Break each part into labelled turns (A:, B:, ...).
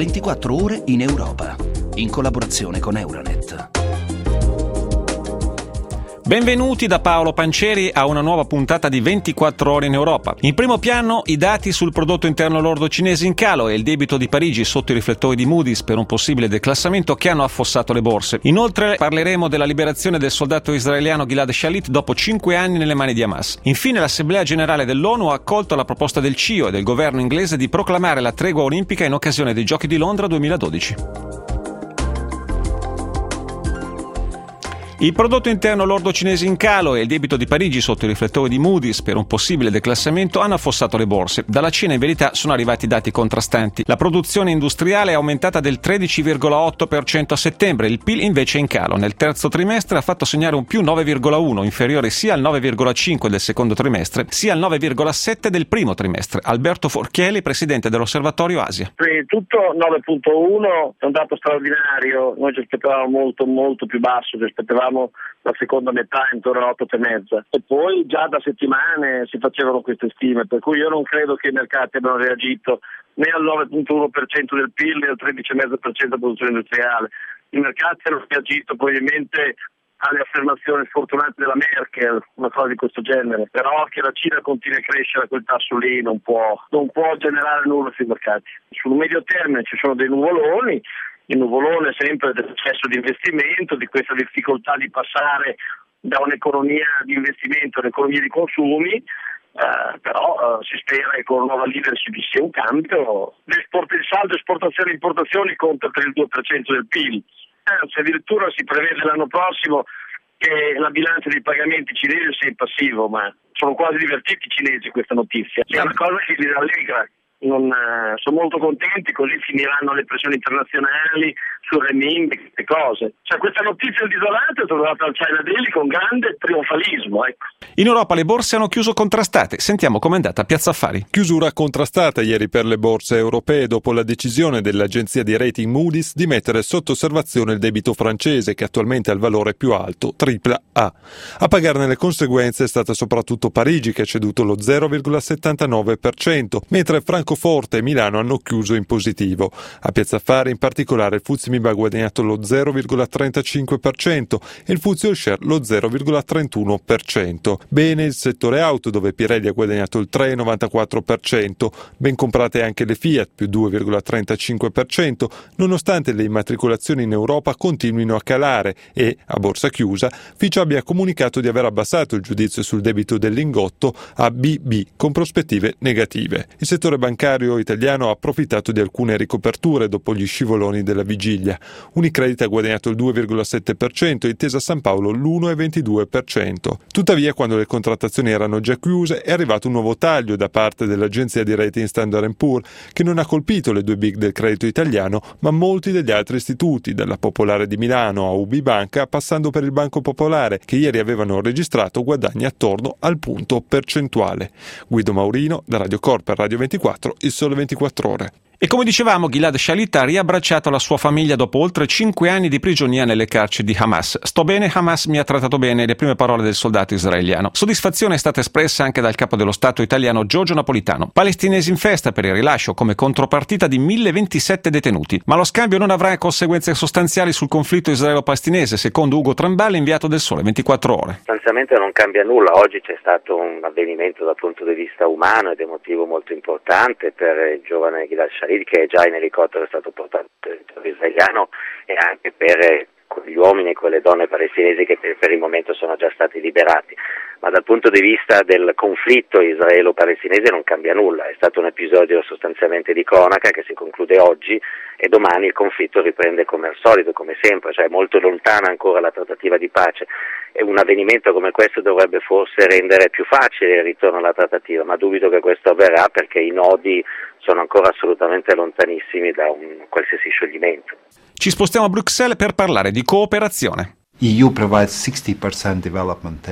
A: 24 ore in Europa, in collaborazione con Euronet.
B: Benvenuti da Paolo Pancieri a una nuova puntata di 24 ore in Europa. In primo piano i dati sul prodotto interno lordo cinese in calo e il debito di Parigi sotto i riflettori di Moody's per un possibile declassamento che hanno affossato le borse. Inoltre parleremo della liberazione del soldato israeliano Gilad Shalit dopo 5 anni nelle mani di Hamas. Infine l'Assemblea Generale dell'ONU ha accolto la proposta del CIO e del governo inglese di proclamare la tregua olimpica in occasione dei Giochi di Londra 2012. Il prodotto interno lordo cinese in calo e il debito di Parigi sotto i riflettori di Moody's per un possibile declassamento hanno affossato le borse. Dalla Cina in verità sono arrivati dati contrastanti. La produzione industriale è aumentata del 13,8% a settembre, il PIL invece è in calo. Nel terzo trimestre ha fatto segnare un più 9,1, inferiore sia al 9,5 del secondo trimestre, sia al 9,7 del primo trimestre. Alberto Forchieli, presidente dell'Osservatorio Asia.
C: Tutto 9,1 è un dato straordinario, noi ci aspettavamo molto più basso, ci aspettavamo la seconda metà intorno all'8,5 e poi già da settimane si facevano queste stime, per cui io non credo che i mercati abbiano reagito né al 9,1% del PIL né al 13,5% della produzione industriale. I mercati hanno reagito probabilmente alle affermazioni sfortunate della Merkel, una cosa di questo genere, però che la Cina continui a crescere a quel tasso lì non può generare nulla sui mercati. Sul medio termine ci sono dei nuvoloni. Il nuvolone è sempre dell'eccesso di investimento, di questa difficoltà di passare da un'economia di investimento a un'economia di consumi, però si spera che con la nuova leadership ci sia un cambio. Il saldo esportazioni e importazioni conta per il 2% del PIL, anzi addirittura si prevede l'anno prossimo che la bilancia dei pagamenti cinesi sia in passivo, ma sono quasi divertiti i cinesi questa notizia. È una cosa che li rallegra. Sono molto contenti, così finiranno le pressioni internazionali sul renminbi, queste cose. Cioè, questa notizia disolante è trovata al China Daily con grande trionfalismo, ecco.
B: In Europa le borse hanno chiuso contrastate. Sentiamo com'è andata Piazza Affari.
D: Chiusura contrastata ieri per le borse europee dopo la decisione dell'agenzia di rating Moody's di mettere sotto osservazione il debito francese, che attualmente ha il valore più alto, AAA. A pagarne le conseguenze è stata soprattutto Parigi, che ha ceduto lo 0,79%, mentre Francoforte e Milano hanno chiuso in positivo. A Piazza Affari in particolare il FTSE MIB ha guadagnato lo 0,35% e il FTSE All Share lo 0,31%. Bene il settore auto, dove Pirelli ha guadagnato il 3,94%, ben comprate anche le Fiat più 2,35%, nonostante le immatricolazioni in Europa continuino a calare e, a borsa chiusa, Fitch abbia comunicato di aver abbassato il giudizio sul debito del lingotto a BB con prospettive negative. Il settore bancario italiano ha approfittato di alcune ricoperture dopo gli scivoloni della vigilia. Unicredit ha guadagnato il 2,7%, Intesa San Paolo l'1,22%. Tuttavia, quando le contrattazioni erano già chiuse, è arrivato un nuovo taglio da parte dell'agenzia di rating Standard & Poor's, che non ha colpito le due big del credito italiano, ma molti degli altri istituti, dalla Popolare di Milano a UBI Banca, passando per il Banco Popolare, che ieri avevano registrato guadagni attorno al punto percentuale. Guido Maurino, da Radio Corp per Radio 24, Il Sole 24 Ore.
B: E come dicevamo, Gilad Shalit ha riabbracciato la sua famiglia dopo oltre 5 anni di prigionia nelle carceri di Hamas. Sto bene, Hamas mi ha trattato bene, le prime parole del soldato israeliano. Soddisfazione è stata espressa anche dal capo dello Stato italiano Giorgio Napolitano. Palestinesi in festa per il rilascio come contropartita di 1027 detenuti. Ma lo scambio non avrà conseguenze sostanziali sul conflitto israelo-palestinese, secondo Ugo Tramballa, inviato del Sole 24 Ore.
E: Sostanzialmente non cambia nulla. Oggi c'è stato un avvenimento dal punto di vista umano ed emotivo molto importante per il giovane Gilad Shalit, che già in elicottero è stato portato al territorio israeliano, e anche per quegli uomini e quelle donne palestinesi che per il momento sono già stati liberati. Ma dal punto di vista del conflitto israelo-palestinese non cambia nulla, è stato un episodio sostanzialmente di cronaca che si conclude oggi e domani il conflitto riprende come al solito, come sempre, cioè molto lontana ancora la trattativa di pace. E un avvenimento come questo dovrebbe forse rendere più facile il ritorno alla trattativa, ma dubito che questo avverrà perché i nodi sono ancora assolutamente lontanissimi da un qualsiasi scioglimento.
B: Ci spostiamo a Bruxelles per parlare di cooperazione.
F: EU provides 60% development aid.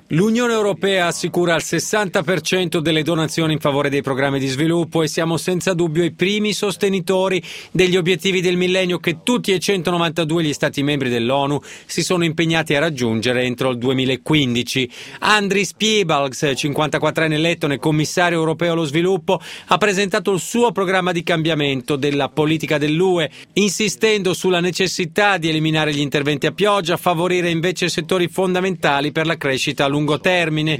F: L'Unione Europea assicura il 60% delle donazioni in favore dei programmi di sviluppo e siamo senza dubbio i primi sostenitori degli obiettivi del millennio che tutti e 192 gli Stati membri dell'ONU si sono impegnati a raggiungere entro il 2015. Andris Piebalgs, 54enne lettone, commissario europeo allo sviluppo, ha presentato il suo programma di cambiamento della politica dell'UE, insistendo sulla necessità di eliminare gli interventi a pioggia, favorire invece settori fondamentali per la crescita a lungo termine.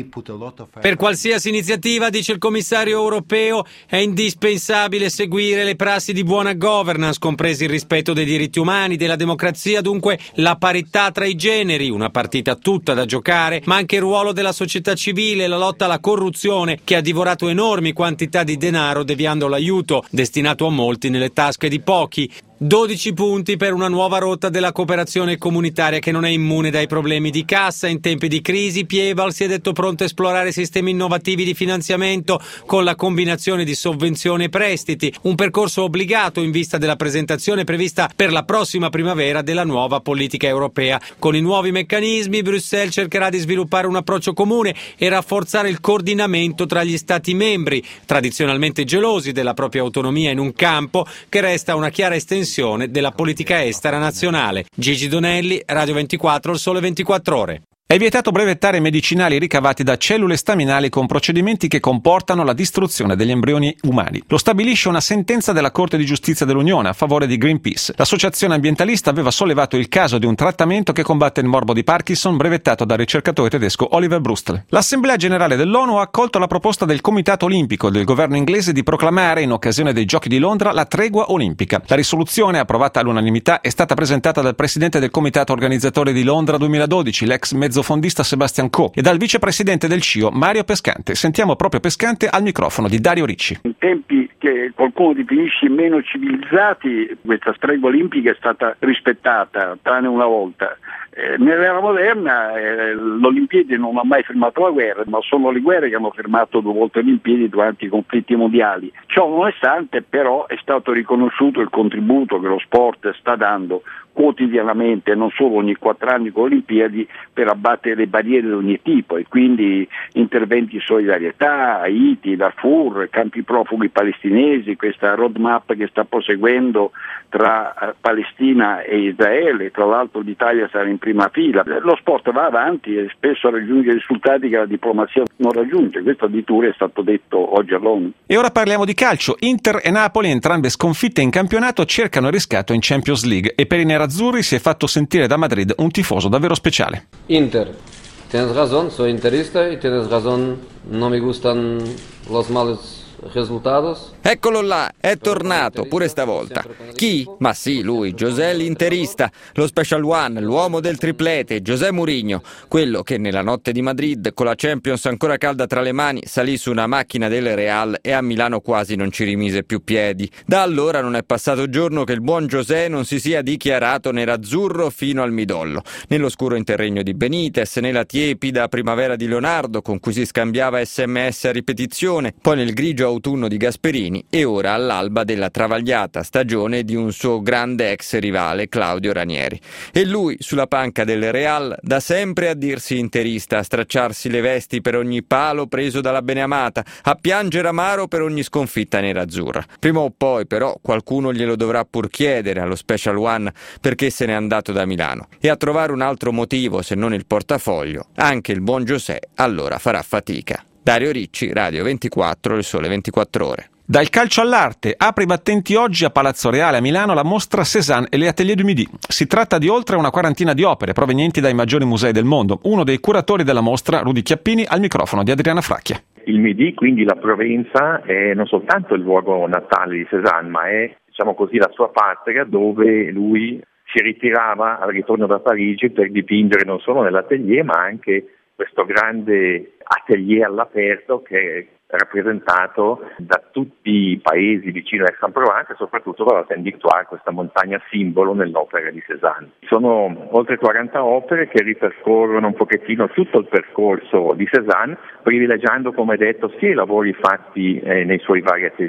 F: Per qualsiasi iniziativa, dice il commissario europeo, è indispensabile seguire le prassi di buona governance, compresi il rispetto dei diritti umani, della democrazia, dunque la parità tra i generi, una partita tutta da giocare, ma anche il ruolo della società civile, la lotta alla corruzione che ha divorato enormi quantità di denaro deviando l'aiuto destinato a molti nelle tasche di pochi. 12 punti per una nuova rotta della cooperazione comunitaria che non è immune dai problemi di cassa. In tempi di crisi, Piebalgs si è detto pronto a esplorare sistemi innovativi di finanziamento con la combinazione di sovvenzioni e prestiti, un percorso obbligato in vista della presentazione prevista per la prossima primavera della nuova politica europea. Con i nuovi meccanismi, Bruxelles cercherà di sviluppare un approccio comune e rafforzare il coordinamento tra gli Stati membri, tradizionalmente gelosi della propria autonomia in un campo che resta una chiara estensione della politica estera nazionale. Gigi Donelli, Radio 24, Il Sole 24 Ore.
B: È vietato brevettare medicinali ricavati da cellule staminali con procedimenti che comportano la distruzione degli embrioni umani. Lo stabilisce una sentenza della Corte di Giustizia dell'Unione a favore di Greenpeace. L'associazione ambientalista aveva sollevato il caso di un trattamento che combatte il morbo di Parkinson brevettato dal ricercatore tedesco Oliver Brustel. L'Assemblea Generale dell'ONU ha accolto la proposta del Comitato Olimpico e del governo inglese di proclamare in occasione dei Giochi di Londra la tregua olimpica. La risoluzione, approvata all'unanimità, è stata presentata dal presidente del Comitato Organizzatore di Londra 2012, l'ex mezzofondista Sebastian Coe, e dal vicepresidente del CIO Mario Pescante. Sentiamo proprio Pescante al microfono di Dario Ricci.
G: In tempi che qualcuno definisce meno civilizzati, questa tregua olimpica è stata rispettata, tranne una volta. Nell'era moderna l'Olimpiadi non ha mai fermato la guerra, ma sono le guerre che hanno fermato 2 volte le Olimpiadi durante i conflitti mondiali. Ciò nonostante, però, è stato riconosciuto il contributo che lo sport sta dando quotidianamente, non solo ogni 4 anni con le Olimpiadi, per abbattere le barriere di ogni tipo, e quindi interventi di solidarietà, Haiti, Darfur, campi profughi palestinesi, questa roadmap che sta proseguendo tra Palestina e Israele. Tra l'altro l'Italia sarà in prima fila. Lo sport va avanti e spesso raggiunge risultati che la diplomazia non raggiunge. Questo addirittura è stato detto oggi all'ONU.
B: E ora parliamo di calcio. Inter e Napoli, entrambe sconfitte in campionato, cercano il riscatto in Champions League, e per i nerazzurri si è fatto sentire da Madrid un tifoso davvero speciale.
H: Inter, tienes razón, soy interista y tienes razón, no me gustan los malos risultados.
I: Eccolo là, è tornato pure stavolta. Chi? Ma sì, lui, José l'interista, lo Special One, l'uomo del triplete, José Mourinho, quello che nella notte di Madrid, con la Champions ancora calda tra le mani, salì su una macchina del Real e a Milano quasi non ci rimise più piedi. Da allora non è passato giorno che il buon José non si sia dichiarato nerazzurro fino al midollo, nell'oscuro interregno di Benitez, nella tiepida primavera di Leonardo con cui si scambiava SMS a ripetizione, poi nel grigio autunno di Gasperini e ora all'alba della travagliata stagione di un suo grande ex rivale, Claudio Ranieri. E lui, sulla panca del Real, da sempre a dirsi interista, a stracciarsi le vesti per ogni palo preso dalla beneamata, a piangere amaro per ogni sconfitta nerazzurra. Prima o poi, però, qualcuno glielo dovrà pur chiedere allo Special One perché se n'è andato da Milano. E a trovare un altro motivo, se non il portafoglio, anche il buon José allora farà fatica. Dario Ricci, Radio 24, Il Sole 24 Ore.
B: Dal calcio all'arte, apre i battenti oggi a Palazzo Reale a Milano la mostra Cézanne e les Ateliers du Midi. Si tratta di oltre una quarantina di opere provenienti dai maggiori musei del mondo. Uno dei curatori della mostra, Rudy Chiappini, al microfono di Adriana Fracchia.
J: Il Midi, quindi la Provenza, è non soltanto il luogo natale di Cézanne, ma è, diciamo così, la sua patria, dove lui si ritirava al ritorno da Parigi per dipingere non solo nell'atelier, ma anche questo grande atelier all'aperto che è rappresentato da tutti i paesi vicino a Aix-en-Provence e soprattutto dalla Sainte Victoire, questa montagna simbolo nell'opera di Cézanne. Sono oltre 40 opere che ripercorrono un pochettino tutto il percorso di Cézanne, privilegiando, come detto, sia i lavori fatti nei suoi vari atelier,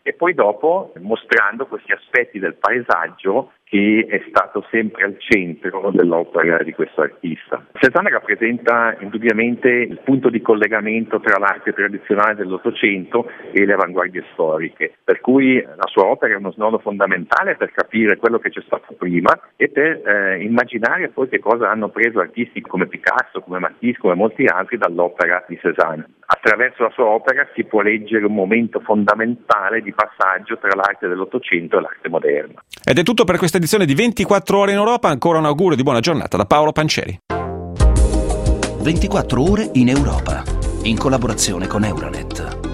J: e poi dopo mostrando questi aspetti del paesaggio che è stato sempre al centro dell'opera di questo artista. Cézanne rappresenta indubbiamente il punto di collegamento tra l'arte tradizionale dell'Ottocento e le avanguardie storiche, per cui la sua opera è uno snodo fondamentale per capire quello che c'è stato prima e per immaginare poi che cosa hanno preso artisti come Picasso, come Matisse, come molti altri dall'opera di Cézanne. Attraverso la sua opera si può leggere un momento fondamentale di passaggio tra l'arte dell'Ottocento e l'arte moderna.
B: Ed è tutto per questa edizione di 24 ore in Europa. Ancora un augurio di buona giornata da Paolo Pancieri.
A: 24 ore in Europa, in collaborazione con Euronet.